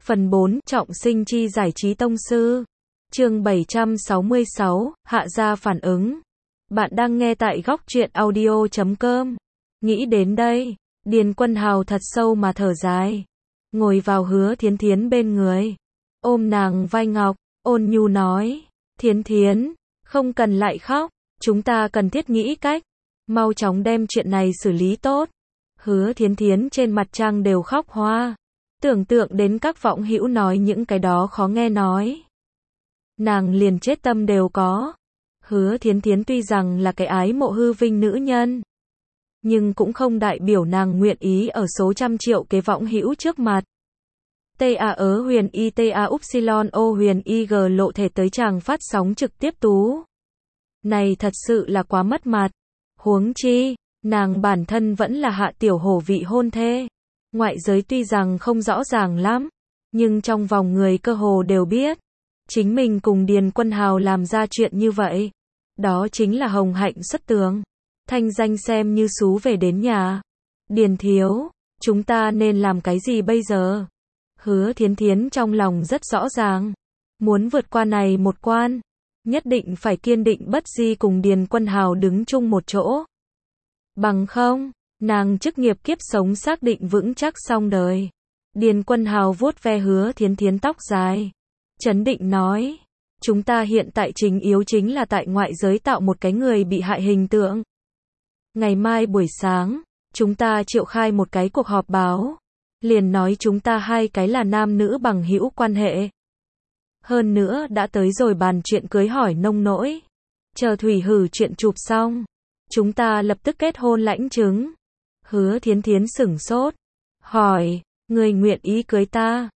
Phần 4, trọng sinh chi giải trí tông sư. Chương 766, hạ gia phản ứng. Bạn đang nghe tại góc truyện audio.com. Nghĩ đến đây, Điền Quân Hào thật sâu mà thở dài. Ngồi vào Hứa Thiến Thiến bên người. Ôm nàng vai ngọc, ôn nhu nói. Thiến Thiến, không cần lại khóc. Chúng ta cần thiết nghĩ cách. Mau chóng đem chuyện này xử lý tốt. Hứa Thiến Thiến trên mặt trang đều khóc hoa. Tưởng tượng đến các võng hữu nói những cái đó khó nghe nói. Nàng liền chết tâm đều có. Hứa Thiến Thiến tuy rằng là cái ái mộ hư vinh nữ nhân, nhưng cũng không đại biểu nàng nguyện ý ở số trăm triệu cái võng hữu trước mặt. TA ớ huyền y TA upsilon o huyền y g lộ thể tới chàng phát sóng trực tiếp tú. Này thật sự là quá mất mặt. Huống chi, nàng bản thân vẫn là Hạ Tiểu Hổ vị hôn thê. Ngoại giới tuy rằng không rõ ràng lắm, nhưng trong vòng người cơ hồ đều biết. Chính mình cùng Điền Quân Hào làm ra chuyện như vậy. Đó chính là hồng hạnh xuất tường. Thanh danh xem như xú về đến nhà. Điền thiếu, chúng ta nên làm cái gì bây giờ? Hứa Thiến Thiến trong lòng rất rõ ràng. Muốn vượt qua này một quan, nhất định phải kiên định bất di cùng Điền Quân Hào đứng chung một chỗ. Bằng không, nàng chức nghiệp kiếp sống xác định vững chắc xong đời. Điền Quân Hào vuốt ve Hứa Thiến Thiến tóc dài. Chấn định nói. Chúng ta hiện tại chính yếu chính là tại ngoại giới tạo một cái người bị hại hình tượng. Ngày mai buổi sáng, chúng ta triệu khai một cái cuộc họp báo. Liền nói chúng ta hai cái là nam nữ bằng hữu quan hệ. Hơn nữa đã tới rồi bàn chuyện cưới hỏi nông nỗi. Chờ Thủy Hử chuyện chụp xong, chúng ta lập tức kết hôn lãnh chứng. Hứa Thiến Thiến sửng sốt. Hỏi, người nguyện ý cưới ta?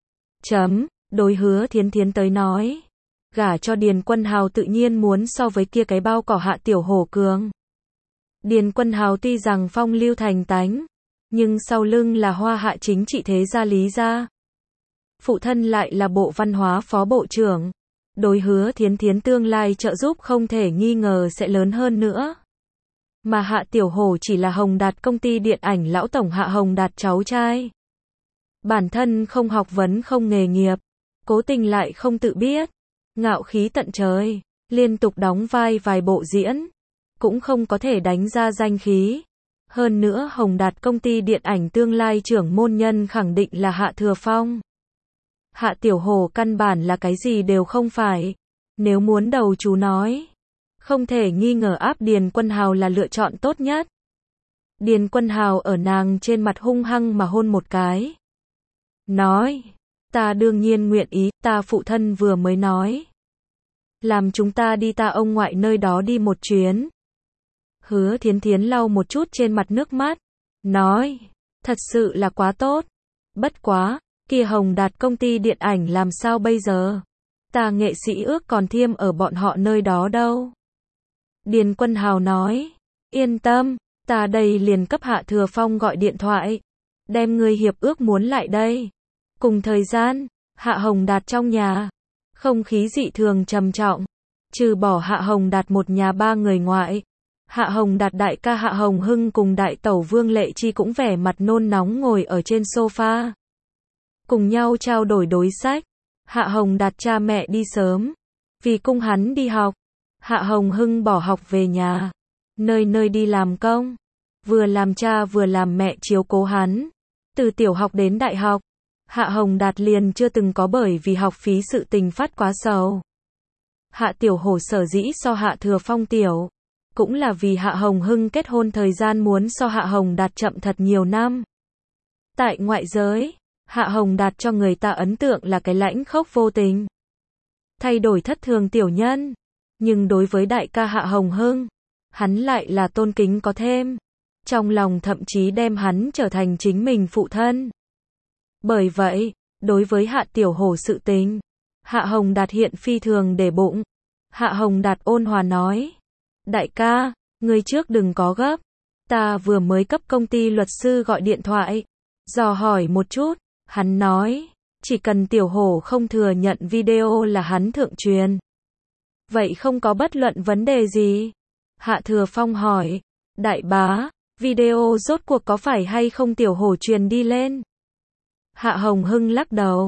Đối Hứa Thiến Thiến tới nói. Gả cho Điền Quân Hào tự nhiên muốn so với kia cái bao cỏ Hạ Tiểu Hổ cường. Điền Quân Hào tuy rằng phong lưu thành tánh, nhưng sau lưng là hoa hạ chính trị thế gia Lý gia. Phụ thân lại là Bộ Văn hóa Phó Bộ trưởng. Đối Hứa Thiến Thiến tương lai trợ giúp không thể nghi ngờ sẽ lớn hơn nữa. Mà Hạ Tiểu Hổ chỉ là Hồng Đạt công ty điện ảnh lão tổng Hạ Hồng Đạt cháu trai. Bản thân không học vấn không nghề nghiệp, cố tình lại không tự biết, ngạo khí tận trời, liên tục đóng vai vài bộ diễn, cũng không có thể đánh ra danh khí. Hơn nữa Hồng Đạt công ty điện ảnh tương lai trưởng môn nhân khẳng định là Hạ Thừa Phong. Hạ Tiểu Hổ căn bản là cái gì đều không phải. Nếu muốn đầu chú nói, không thể nghi ngờ áp Điền Quân Hào là lựa chọn tốt nhất. Điền Quân Hào ở nàng trên mặt hung hăng mà hôn một cái. Nói, ta đương nhiên nguyện ý, ta phụ thân vừa mới nói. Làm chúng ta đi ta ông ngoại nơi đó đi một chuyến. Hứa Thiến Thiến lau một chút trên mặt nước mắt. Nói, thật sự là quá tốt. Bất quá, kia Hồng Đạt công ty điện ảnh làm sao bây giờ? Ta nghệ sĩ ước còn thiêm ở bọn họ nơi đó đâu. Điền Quân Hào nói, yên tâm, ta đây liền cấp Hạ Thừa Phong gọi điện thoại. Đem người hiệp ước muốn lại đây. Cùng thời gian, Hạ Hồng Đạt trong nhà. Không khí dị thường trầm trọng. Trừ bỏ Hạ Hồng Đạt một nhà ba người ngoại. Hạ Hồng Đạt đại ca Hạ Hồng Hưng cùng đại tẩu Vương Lệ Chi cũng vẻ mặt nôn nóng ngồi ở trên sofa. Cùng nhau trao đổi đối sách. Hạ Hồng Đạt cha mẹ đi sớm. Vì cung hắn đi học. Hạ Hồng Hưng bỏ học về nhà. Nơi nơi đi làm công. Vừa làm cha vừa làm mẹ chiếu cố hắn. Từ tiểu học đến đại học. Hạ Hồng Đạt liền chưa từng có bởi vì học phí sự tình phát quá sầu. Hạ Tiểu Hổ sở dĩ so Hạ Thừa Phong tiểu. Cũng là vì Hạ Hồng Hưng kết hôn thời gian muốn so Hạ Hồng Đạt chậm thật nhiều năm. Tại ngoại giới, Hạ Hồng Đạt cho người ta ấn tượng là cái lãnh khốc vô tình. Thay đổi thất thường tiểu nhân. Nhưng đối với đại ca Hạ Hồng Hưng, hắn lại là tôn kính có thêm. Trong lòng thậm chí đem hắn trở thành chính mình phụ thân. Bởi vậy, đối với Hạ Tiểu Hổ sự tình, Hạ Hồng Đạt hiện phi thường để bụng. Hạ Hồng Đạt ôn hòa nói. Đại ca, ngươi trước đừng có gấp. Ta vừa mới cấp công ty luật sư gọi điện thoại. Dò hỏi một chút, hắn nói, chỉ cần Tiểu Hổ không thừa nhận video là hắn thượng truyền. Vậy không có bất luận vấn đề gì? Hạ Thừa Phong hỏi, đại bá, video rốt cuộc có phải hay không Tiểu Hổ truyền đi lên? Hạ Hồng Hưng lắc đầu.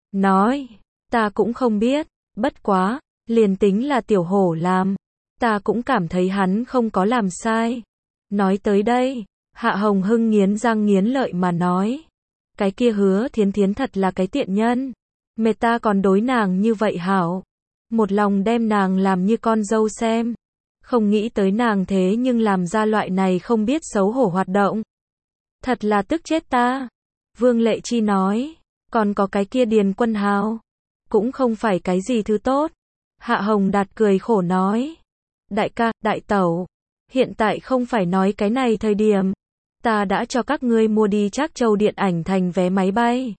nói, ta cũng không biết, bất quá, liền tính là tiểu hổ làm, ta cũng cảm thấy hắn không có làm sai. Nói tới đây, Hạ Hồng Hưng nghiến răng nghiến lợi mà nói, cái kia Hứa Thiến Thiến thật là cái tiện nhân, mệt ta còn đối nàng như vậy hảo, một lòng đem nàng làm như con dâu xem, không nghĩ tới nàng thế nhưng làm ra loại này không biết xấu hổ hoạt động. Thật là tức chết ta. Vương Lệ Chi nói, còn có cái kia Điền Quân Hào, cũng không phải cái gì thứ tốt. Hạ Hồng Đạt cười khổ nói, đại ca, đại tẩu, hiện tại không phải nói cái này thời điểm, ta đã cho các ngươi mua đi Trác Châu điện ảnh thành vé máy bay.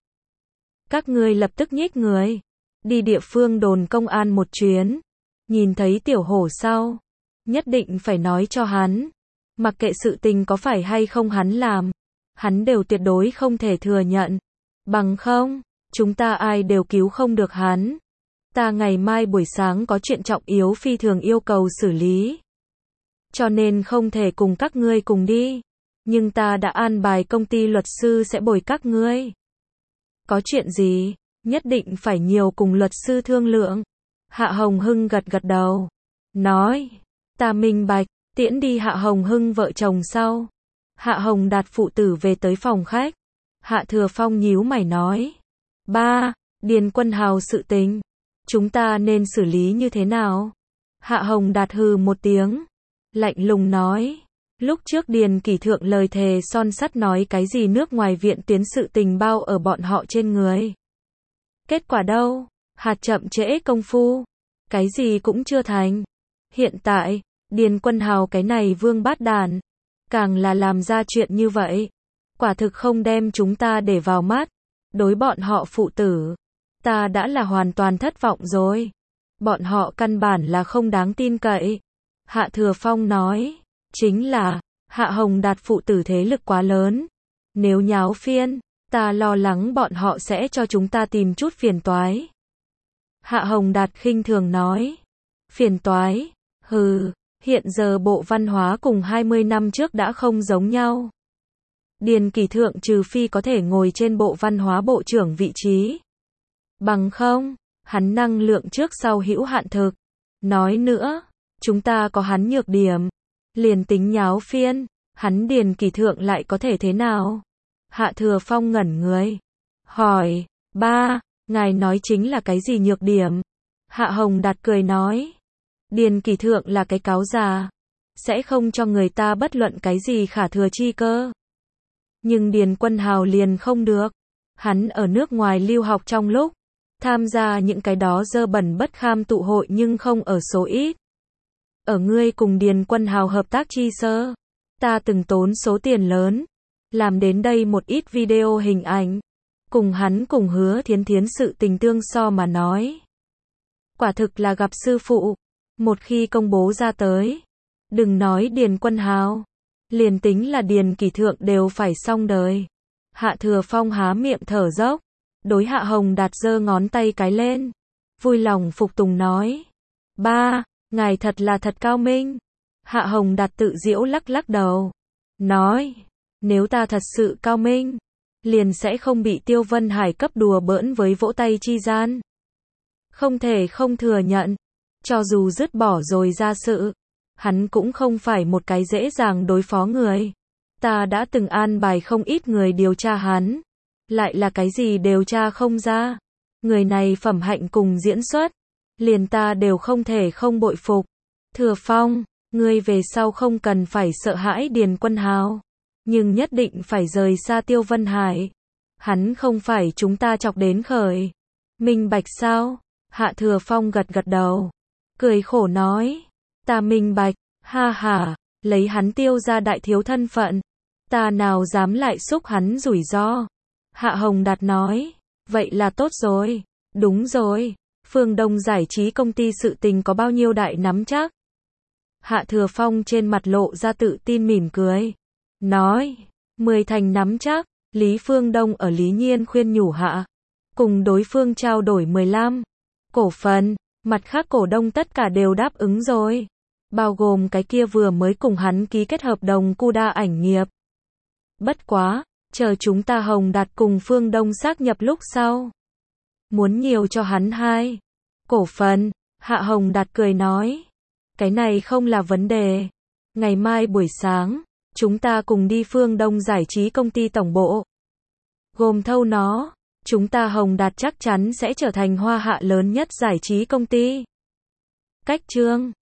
Các ngươi lập tức nhích người, đi địa phương đồn công an một chuyến, nhìn thấy tiểu hổ sau, nhất định phải nói cho hắn, mặc kệ sự tình có phải hay không hắn làm, hắn đều tuyệt đối không thể thừa nhận, bằng không, chúng ta ai đều cứu không được hắn. Ta ngày mai buổi sáng có chuyện trọng yếu phi thường yêu cầu xử lý, cho nên không thể cùng các ngươi cùng đi, nhưng ta đã an bài công ty luật sư sẽ bồi các ngươi. Có chuyện gì, nhất định phải nhiều cùng luật sư thương lượng. Hạ Hồng Hưng gật gật đầu, nói, ta minh bạch. Tiễn đi Hạ Hồng Hưng vợ chồng sau, Hạ Hồng Đạt phụ tử về tới phòng khách. Hạ Thừa Phong nhíu mày nói, ba, Điền Quân Hào sự tình, chúng ta nên xử lý như thế nào? Hạ Hồng Đạt hừ một tiếng, lạnh lùng nói, lúc trước Điền Kỷ Thượng lời thề son sắt nói cái gì nước ngoài viện tiến sự tình bao ở bọn họ trên người. Kết quả đâu? Hạt chậm trễ công phu, cái gì cũng chưa thành. Hiện tại, Điền Quân Hào cái này vương bát đàn, càng là làm ra chuyện như vậy, quả thực không đem chúng ta để vào mắt. Đối bọn họ phụ tử, ta đã là hoàn toàn thất vọng rồi. Bọn họ căn bản là không đáng tin cậy. Hạ Thừa Phong nói, chính là, Hạ Hồng Đạt phụ tử thế lực quá lớn. Nếu nháo phiên, ta lo lắng bọn họ sẽ cho chúng ta tìm chút phiền toái. Hạ Hồng Đạt khinh thường nói, phiền toái, hừ, hiện giờ Bộ Văn hóa cùng 20 năm trước đã không giống nhau. Điền Kỷ Thượng trừ phi có thể ngồi trên Bộ Văn hóa bộ trưởng vị trí. Bằng không, hắn năng lượng trước sau hữu hạn thực. Nói nữa, chúng ta có hắn nhược điểm. Liền tính nháo phiên, hắn Điền Kỷ Thượng lại có thể thế nào? Hạ Thừa Phong ngẩn người. Hỏi, ba, ngài nói chính là cái gì nhược điểm? Hạ Hồng Đạt cười nói, Điền Kỷ Thượng là cái cáo già, sẽ không cho người ta bất luận cái gì khả thừa chi cơ. Nhưng Điền Quân Hào liền không được. Hắn ở nước ngoài lưu học trong lúc, tham gia những cái đó dơ bẩn bất kham tụ hội nhưng không ở số ít. Ở ngươi cùng Điền Quân Hào hợp tác chi sơ, ta từng tốn số tiền lớn, làm đến đây một ít video hình ảnh, cùng hắn cùng Hứa Thiến Thiến sự tình tương so mà nói. Quả thực là gặp sư phụ, một khi công bố ra tới, đừng nói Điền Quân Hào, liền tính là Điền Kỷ Thượng đều phải xong đời. Hạ Thừa Phong há miệng thở dốc, đối Hạ Hồng Đạt giơ ngón tay cái lên, vui lòng phục tùng nói, ba, ngài thật là thật cao minh. Hạ Hồng Đạt tự giễu lắc lắc đầu, nói, nếu ta thật sự cao minh, liền sẽ không bị Tiêu Vân Hải cấp đùa bỡn với vỗ tay chi gian. Không thể không thừa nhận, cho dù dứt bỏ rồi ra sự, hắn cũng không phải một cái dễ dàng đối phó người. Ta đã từng an bài không ít người điều tra hắn, lại là cái gì điều tra không ra. Người này phẩm hạnh cùng diễn xuất, liền ta đều không thể không bội phục. Thừa Phong, ngươi về sau không cần phải sợ hãi Điền Quân Hào, nhưng nhất định phải rời xa Tiêu Vân Hải. Hắn không phải chúng ta chọc đến khởi. Minh bạch sao? Hạ Thừa Phong gật gật đầu, cười khổ nói, ta minh bạch, ha ha, lấy hắn Tiêu ra đại thiếu thân phận, ta nào dám lại xúc hắn rủi ro. Hạ Hồng Đạt nói, vậy là tốt rồi, đúng rồi, Phương Đông giải trí công ty sự tình có bao nhiêu đại nắm chắc? Hạ Thừa Phong trên mặt lộ ra tự tin mỉm cười, nói, 10 thành nắm chắc. Lý Phương Đông ở Lý Nhiên khuyên nhủ hạ, cùng đối phương trao đổi 15 cổ phần, mặt khác cổ đông tất cả đều đáp ứng rồi, bao gồm cái kia vừa mới cùng hắn ký kết hợp đồng Cuda ảnh nghiệp. Bất quá, chờ chúng ta Hồng Đạt cùng Phương Đông xác nhập lúc sau, Muốn nhiều cho hắn 2 cổ phần, Hạ Hồng Đạt cười nói. Cái này không là vấn đề. Ngày mai buổi sáng, chúng ta cùng đi Phương Đông giải trí công ty tổng bộ. Gồm thâu nó, chúng ta Hồng Đạt chắc chắn sẽ trở thành Hoa Hạ lớn nhất giải trí công ty. Cách chương